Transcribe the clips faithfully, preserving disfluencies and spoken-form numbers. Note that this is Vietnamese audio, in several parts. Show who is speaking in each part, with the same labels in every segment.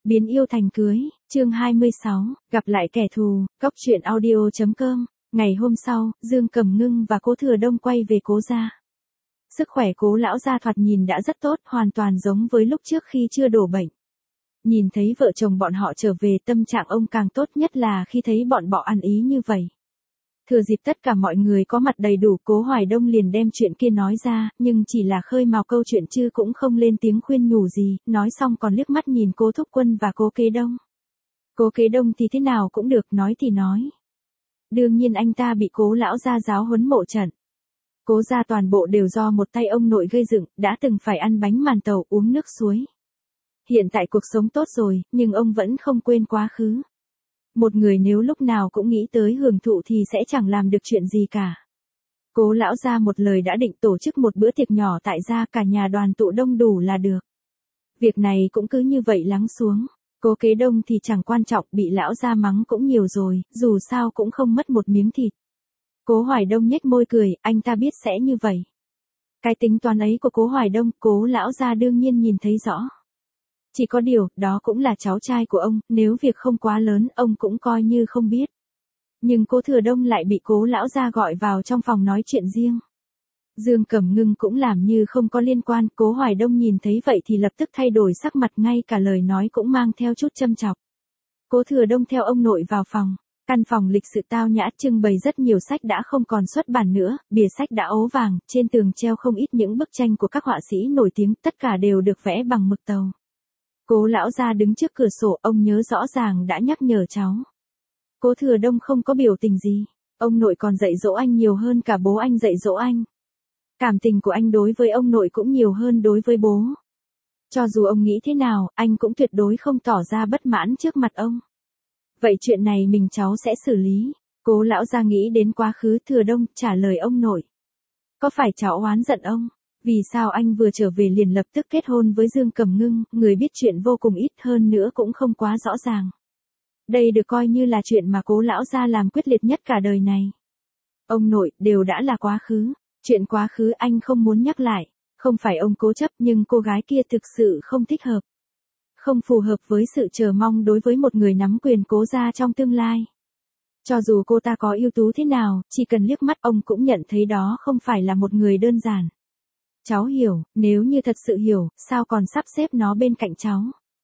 Speaker 1: Biến yêu thành cưới, chương hai mươi sáu, gặp lại kẻ thù, cóc truyện audio.com. Ngày hôm sau, Dương Cẩm Ngưng và Cố Thừa Đông quay về Cố gia. Sức khỏe Cố lão gia thoạt nhìn đã rất tốt, hoàn toàn giống với lúc trước khi chưa đổ bệnh. Nhìn thấy vợ chồng bọn họ trở về, tâm trạng ông càng tốt, nhất là khi thấy bọn họ ăn ý như vậy. Thừa dịp tất cả mọi người có mặt đầy đủ, Cố Hoài Đông liền đem chuyện kia nói ra, nhưng chỉ là khơi mào câu chuyện chứ cũng không lên tiếng khuyên nhủ gì, nói xong còn liếc mắt nhìn Cố Thúc Quân và Cố Kế Đông. Cố Kế Đông thì thế nào cũng được, nói thì nói. Đương nhiên anh ta bị Cố lão gia giáo huấn mộ trận. Cố gia toàn bộ đều do một tay ông nội gây dựng, đã từng phải ăn bánh màn tàu, uống nước suối. Hiện tại cuộc sống tốt rồi, nhưng ông vẫn không quên quá khứ. Một người nếu lúc nào cũng nghĩ tới hưởng thụ thì sẽ chẳng làm được chuyện gì cả. Cố lão gia một lời đã định tổ chức một bữa tiệc nhỏ tại gia, cả nhà đoàn tụ đông đủ là được. Việc này cũng cứ như vậy lắng xuống. Cố Kế Đông thì chẳng quan trọng, bị lão gia mắng cũng nhiều rồi, dù sao cũng không mất một miếng thịt. Cố Hoài Đông nhếch môi cười, anh ta biết sẽ như vậy. Cái tính toán ấy của Cố Hoài Đông, Cố lão gia đương nhiên nhìn thấy rõ. Chỉ có điều, đó cũng là cháu trai của ông, nếu việc không quá lớn, ông cũng coi như không biết. Nhưng Cố Thừa Đông lại bị Cố lão gia gọi vào trong phòng nói chuyện riêng. Dương Cẩm Ngưng cũng làm như không có liên quan, Cố Hoài Đông nhìn thấy vậy thì lập tức thay đổi sắc mặt, ngay cả lời nói cũng mang theo chút châm chọc. Cố Thừa Đông theo ông nội vào phòng. Căn phòng lịch sự tao nhã, trưng bày rất nhiều sách đã không còn xuất bản nữa, bìa sách đã ố vàng, trên tường treo không ít những bức tranh của các họa sĩ nổi tiếng, tất cả đều được vẽ bằng mực tàu. Cố lão gia đứng trước cửa sổ, ông nhớ rõ ràng đã nhắc nhở cháu. Cố Thừa Đông không có biểu tình gì, ông nội còn dạy dỗ anh nhiều hơn cả bố anh dạy dỗ anh. Cảm tình của anh đối với ông nội cũng nhiều hơn đối với bố. Cho dù ông nghĩ thế nào, anh cũng tuyệt đối không tỏ ra bất mãn trước mặt ông. Vậy chuyện này mình cháu sẽ xử lý. Cố lão gia nghĩ đến quá khứ. Thừa Đông trả lời ông nội. Có phải cháu oán giận ông? Vì sao anh vừa trở về liền lập tức kết hôn với Dương Cẩm Ngưng, người biết chuyện vô cùng ít, hơn nữa cũng không quá rõ ràng. Đây được coi như là chuyện mà Cố lão gia làm quyết liệt nhất cả đời này. Ông nội, đều đã là quá khứ. Chuyện quá khứ anh không muốn nhắc lại. Không phải ông cố chấp, nhưng cô gái kia thực sự không thích hợp. Không phù hợp với sự chờ mong đối với một người nắm quyền Cố gia trong tương lai. Cho dù cô ta có ưu tú thế nào, chỉ cần liếc mắt ông cũng nhận thấy đó không phải là một người đơn giản. Cháu hiểu, nếu như thật sự hiểu, sao còn sắp xếp nó bên cạnh cháu.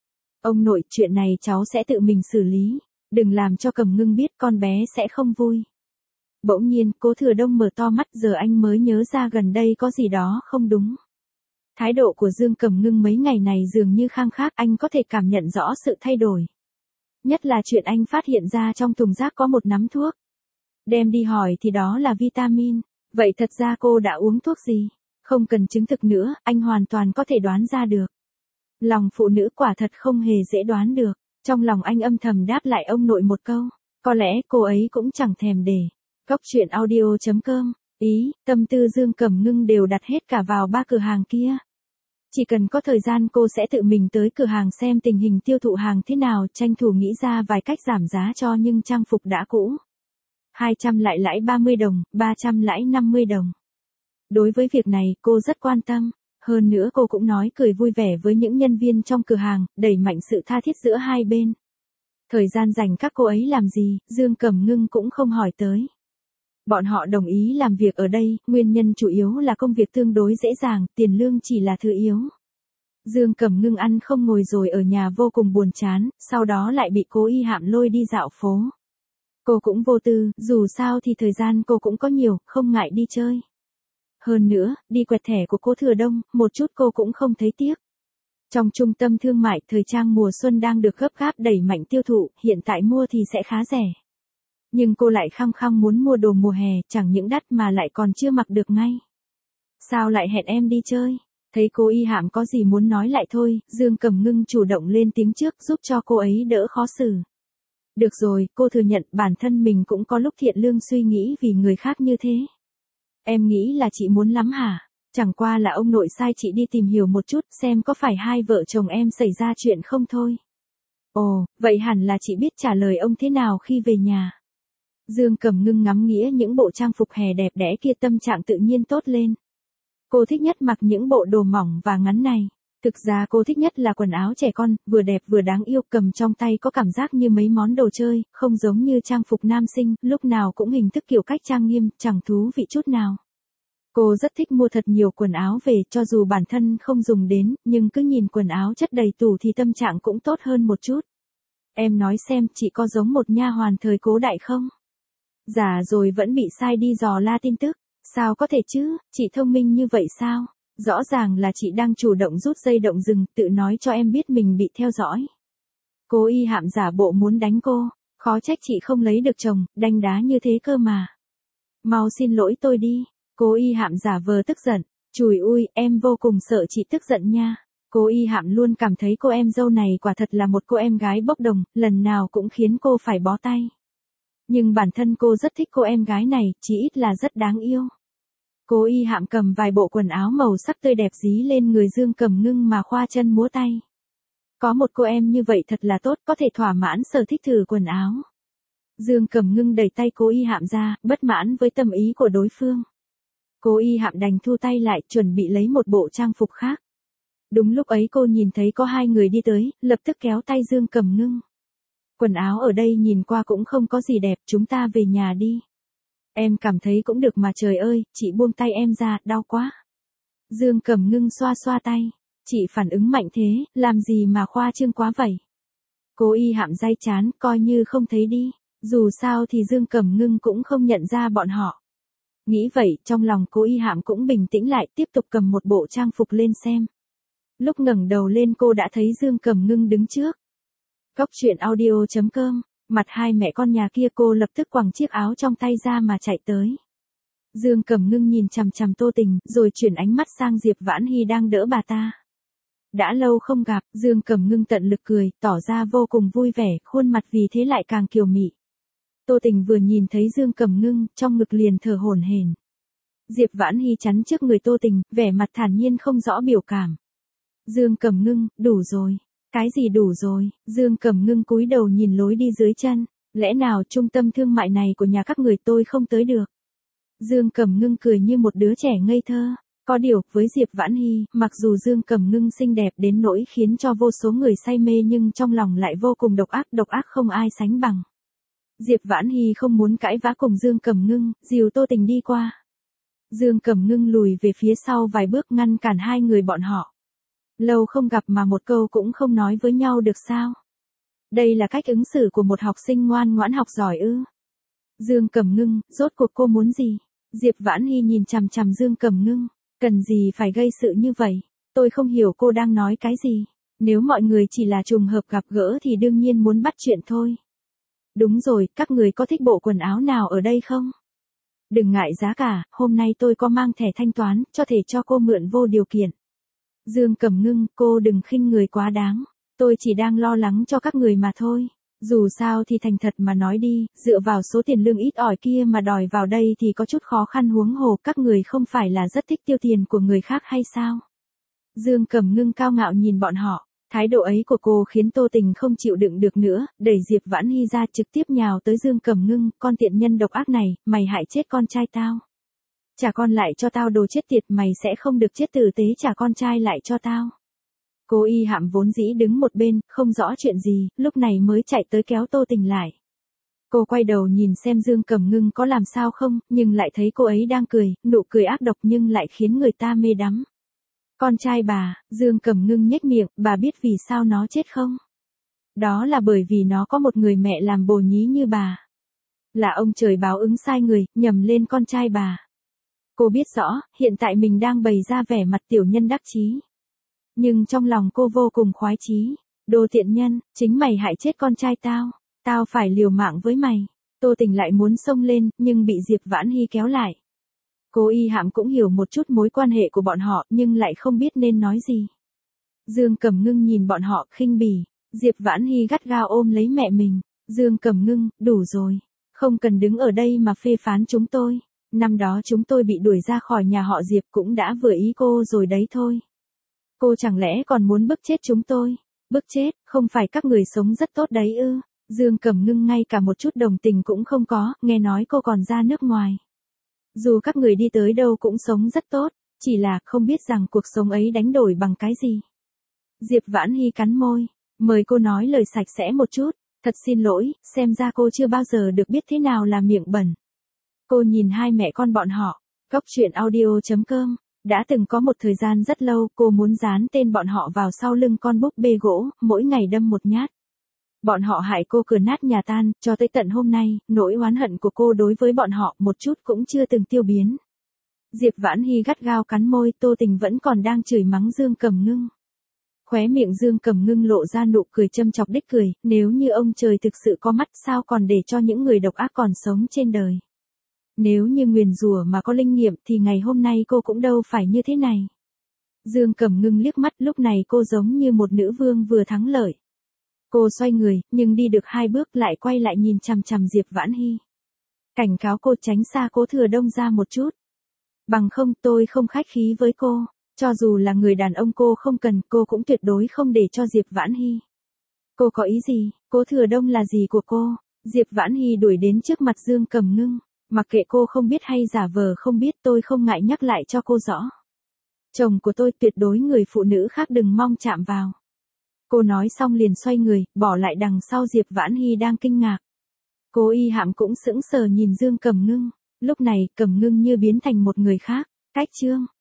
Speaker 1: Ông nội, chuyện này cháu sẽ tự mình xử lý, đừng làm cho Cẩm Ngưng biết, con bé sẽ không vui. Bỗng nhiên, Cố Thừa Đông mở to mắt, giờ anh mới nhớ ra gần đây có gì đó không đúng. Thái độ của Dương Cẩm Ngưng mấy ngày này dường như khang khác, anh có thể cảm nhận rõ sự thay đổi. Nhất là chuyện anh phát hiện ra trong thùng rác có một nắm thuốc. Đem đi hỏi thì đó là vitamin, vậy thật ra cô đã uống thuốc gì? Không cần chứng thực nữa, anh hoàn toàn có thể đoán ra được. Lòng phụ nữ quả thật không hề dễ đoán được. Trong lòng anh âm thầm đáp lại ông nội một câu. Có lẽ cô ấy cũng chẳng thèm để. Cóc truyện audio.com. Ý, tâm tư Dương Cẩm Ngưng đều đặt hết cả vào ba cửa hàng kia. Chỉ cần có thời gian cô sẽ tự mình tới cửa hàng xem tình hình tiêu thụ hàng thế nào, tranh thủ nghĩ ra vài cách giảm giá cho những trang phục đã cũ. hai trăm lại lãi ba mươi đồng, ba trăm lãi năm mươi đồng. Đối với việc này, cô rất quan tâm. Hơn nữa cô cũng nói cười vui vẻ với những nhân viên trong cửa hàng, đẩy mạnh sự tha thiết giữa hai bên. Thời gian dành các cô ấy làm gì, Dương Cẩm Ngưng cũng không hỏi tới. Bọn họ đồng ý làm việc ở đây, nguyên nhân chủ yếu là công việc tương đối dễ dàng, tiền lương chỉ là thứ yếu. Dương Cẩm Ngưng ăn không ngồi rồi ở nhà vô cùng buồn chán, sau đó lại bị Cố Y Hạm lôi đi dạo phố. Cô cũng vô tư, dù sao thì thời gian cô cũng có nhiều, không ngại đi chơi. Hơn nữa, đi quẹt thẻ của Cố Thừa Đông, một chút cô cũng không thấy tiếc. Trong trung tâm thương mại, thời trang mùa xuân đang được gấp gáp đẩy mạnh tiêu thụ, hiện tại mua thì sẽ khá rẻ. Nhưng cô lại khăng khăng muốn mua đồ mùa hè, chẳng những đắt mà lại còn chưa mặc được ngay. Sao lại hẹn em đi chơi? Thấy Cố Y Hạm có gì muốn nói lại thôi, Dương Cẩm Ngưng chủ động lên tiếng trước giúp cho cô ấy đỡ khó xử. Được rồi, cô thừa nhận bản thân mình cũng có lúc thiện lương suy nghĩ vì người khác như thế. Em nghĩ là chị muốn lắm hả? Chẳng qua là ông nội sai chị đi tìm hiểu một chút xem có phải hai vợ chồng em xảy ra chuyện không thôi. Ồ, vậy hẳn là chị biết trả lời ông thế nào khi về nhà. Dương Cẩm Ngưng ngắm nghĩa những bộ trang phục hè đẹp đẽ kia, tâm trạng tự nhiên tốt lên. Cô thích nhất mặc những bộ đồ mỏng và ngắn này. Thực ra cô thích nhất là quần áo trẻ con, vừa đẹp vừa đáng yêu, cầm trong tay có cảm giác như mấy món đồ chơi, không giống như trang phục nam sinh, lúc nào cũng hình thức kiểu cách trang nghiêm, chẳng thú vị chút nào. Cô rất thích mua thật nhiều quần áo về, cho dù bản thân không dùng đến, nhưng cứ nhìn quần áo chất đầy tủ thì tâm trạng cũng tốt hơn một chút. Em nói xem, chị có giống một nha hoàn thời Cố Đại không? Già rồi vẫn bị sai đi dò la tin tức. Sao có thể chứ, chị thông minh như vậy sao? Rõ ràng là chị đang chủ động rút dây động rừng, tự nói cho em biết mình bị theo dõi. Cố Y Hạm giả bộ muốn đánh cô, khó trách chị không lấy được chồng, đanh đá như thế cơ mà. Mau xin lỗi tôi đi. Cố Y Hạm giả vờ tức giận, chùi ui, em vô cùng sợ chị tức giận nha. Cố Y Hạm luôn cảm thấy cô em dâu này quả thật là một cô em gái bốc đồng, lần nào cũng khiến cô phải bó tay. Nhưng bản thân cô rất thích cô em gái này, chỉ ít là rất đáng yêu. Cố Y Hạm cầm vài bộ quần áo màu sắc tươi đẹp dí lên người Dương Cẩm Ngưng mà khoa chân múa tay. Có một cô em như vậy thật là tốt, có thể thỏa mãn sở thích thử quần áo. Dương Cẩm Ngưng đẩy tay Cố Y Hạm ra, bất mãn với tâm ý của đối phương. Cố Y Hạm đành thu tay lại, chuẩn bị lấy một bộ trang phục khác. Đúng lúc ấy cô nhìn thấy có hai người đi tới, lập tức kéo tay Dương Cẩm Ngưng. Quần áo ở đây nhìn qua cũng không có gì đẹp, chúng ta về nhà đi. Em cảm thấy cũng được mà, trời ơi, chị buông tay em ra, đau quá. Dương Cẩm Ngưng xoa xoa tay. Chị phản ứng mạnh thế, làm gì mà khoa trương quá vậy? Cố Y Hạm day chán, coi như không thấy đi. Dù sao thì Dương Cẩm Ngưng cũng không nhận ra bọn họ. Nghĩ vậy, trong lòng Cố Y Hạm cũng bình tĩnh lại, tiếp tục cầm một bộ trang phục lên xem. Lúc ngẩng đầu lên cô đã thấy Dương Cẩm Ngưng đứng trước. Góc truyện audio chấm com, mặt hai mẹ con nhà kia, cô lập tức quẳng chiếc áo trong tay ra mà chạy tới. Dương Cẩm Ngưng nhìn chằm chằm Tô Tình, rồi chuyển ánh mắt sang Diệp Vãn Hy đang đỡ bà ta. Đã lâu không gặp, Dương Cẩm Ngưng tận lực cười, tỏ ra vô cùng vui vẻ, khuôn mặt vì thế lại càng kiều mị. Tô Tình vừa nhìn thấy Dương Cẩm Ngưng, trong ngực liền thở hổn hển. Diệp Vãn Hy chắn trước người Tô Tình, vẻ mặt thản nhiên không rõ biểu cảm. Dương Cẩm Ngưng, đủ rồi. Cái gì đủ rồi? Dương Cẩm Ngưng cúi đầu nhìn lối đi dưới chân. Lẽ nào trung tâm thương mại này của nhà các người tôi không tới được? Dương Cẩm Ngưng cười như một đứa trẻ ngây thơ. Có điều, với Diệp Vãn Hy, mặc dù Dương Cẩm Ngưng xinh đẹp đến nỗi khiến cho vô số người say mê nhưng trong lòng lại vô cùng độc ác, độc ác không ai sánh bằng. Diệp Vãn Hy không muốn cãi vã cùng Dương Cẩm Ngưng, dìu Tô Tình đi qua. Dương Cẩm Ngưng lùi về phía sau vài bước ngăn cản hai người bọn họ. Lâu không gặp mà một câu cũng không nói với nhau được sao? Đây là cách ứng xử của một học sinh ngoan ngoãn học giỏi ư? Dương Cẩm Ngưng, rốt cuộc cô muốn gì? Diệp Vãn Hy nhìn chằm chằm Dương Cẩm Ngưng, cần gì phải gây sự như vậy? Tôi không hiểu cô đang nói cái gì. Nếu mọi người chỉ là trùng hợp gặp gỡ thì đương nhiên muốn bắt chuyện thôi. Đúng rồi, các người có thích bộ quần áo nào ở đây không? Đừng ngại giá cả, hôm nay tôi có mang thẻ thanh toán, cho thể cho cô mượn vô điều kiện. Dương Cẩm Ngưng, cô đừng khinh người quá đáng. Tôi chỉ đang lo lắng cho các người mà thôi. Dù sao thì thành thật mà nói đi, dựa vào số tiền lương ít ỏi kia mà đòi vào đây thì có chút khó khăn, huống hồ các người không phải là rất thích tiêu tiền của người khác hay sao? Dương Cẩm Ngưng cao ngạo nhìn bọn họ. Thái độ ấy của cô khiến Tô Tình không chịu đựng được nữa, đẩy Diệp Vãn Hy ra trực tiếp nhào tới Dương Cẩm Ngưng, con tiện nhân độc ác này, mày hại chết con trai tao. Trả con lại cho tao đồ chết tiệt, mày sẽ không được chết tử tế, trả con trai lại cho tao. Cố Y Hạm vốn dĩ đứng một bên, không rõ chuyện gì, lúc này mới chạy tới kéo Tô Tình lại. Cô quay đầu nhìn xem Dương Cẩm Ngưng có làm sao không, nhưng lại thấy cô ấy đang cười, nụ cười ác độc nhưng lại khiến người ta mê đắm. Con trai bà, Dương Cẩm Ngưng nhếch miệng, bà biết vì sao nó chết không? Đó là bởi vì nó có một người mẹ làm bồ nhí như bà. Là ông trời báo ứng sai người, nhầm lên con trai bà. Cô biết rõ, hiện tại mình đang bày ra vẻ mặt tiểu nhân đắc chí. Nhưng trong lòng cô vô cùng khoái chí. Đồ tiện nhân, chính mày hại chết con trai tao. Tao phải liều mạng với mày. Tô Tình lại muốn xông lên, nhưng bị Diệp Vãn Hy kéo lại. Cố Y Hạm cũng hiểu một chút mối quan hệ của bọn họ, nhưng lại không biết nên nói gì. Dương Cẩm Ngưng nhìn bọn họ, khinh bỉ. Diệp Vãn Hy gắt gao ôm lấy mẹ mình. Dương Cẩm Ngưng, đủ rồi. Không cần đứng ở đây mà phê phán chúng tôi. Năm đó chúng tôi bị đuổi ra khỏi nhà họ Diệp cũng đã vừa ý cô rồi đấy thôi. Cô chẳng lẽ còn muốn bức chết chúng tôi? Bức chết, không phải các người sống rất tốt đấy ư? Dương Cẩm Ngưng ngay cả một chút đồng tình cũng không có, nghe nói cô còn ra nước ngoài. Dù các người đi tới đâu cũng sống rất tốt, chỉ là không biết rằng cuộc sống ấy đánh đổi bằng cái gì. Diệp Vãn Hy cắn môi, mời cô nói lời sạch sẽ một chút, thật xin lỗi, xem ra cô chưa bao giờ được biết thế nào là miệng bẩn. Cô nhìn hai mẹ con bọn họ, Cóc truyện audio chấm com, đã từng có một thời gian rất lâu cô muốn dán tên bọn họ vào sau lưng con búp bê gỗ, mỗi ngày đâm một nhát. Bọn họ hại cô cửa nát nhà tan, cho tới tận hôm nay, nỗi oán hận của cô đối với bọn họ một chút cũng chưa từng tiêu biến. Diệp Vãn Hy gắt gao cắn môi, Tô Tình vẫn còn đang chửi mắng Dương Cẩm Ngưng. Khóe miệng Dương Cẩm Ngưng lộ ra nụ cười châm chọc đích cười, nếu như ông trời thực sự có mắt sao còn để cho những người độc ác còn sống trên đời. Nếu như nguyền rủa mà có linh nghiệm thì ngày hôm nay cô cũng đâu phải như thế này. Dương Cẩm Ngưng liếc mắt, lúc này cô giống như một nữ vương vừa thắng lợi. Cô xoay người, nhưng đi được hai bước lại quay lại nhìn chằm chằm Diệp Vãn Hy. Cảnh cáo cô tránh xa Cố Thừa Đông ra một chút. Bằng không tôi không khách khí với cô, cho dù là người đàn ông cô không cần, cô cũng tuyệt đối không để cho Diệp Vãn Hy. Cô có ý gì, Cố Thừa Đông là gì của cô? Diệp Vãn Hy đuổi đến trước mặt Dương Cẩm Ngưng, mặc kệ cô không biết hay giả vờ không biết, tôi không ngại nhắc lại cho cô rõ. Chồng của tôi tuyệt đối người phụ nữ khác đừng mong chạm vào. Cô nói xong liền xoay người, bỏ lại đằng sau Diệp Vãn Hy đang kinh ngạc. Cố Y Hạm cũng sững sờ nhìn Dương Cẩm Ngưng, lúc này Cẩm Ngưng như biến thành một người khác. Cách chương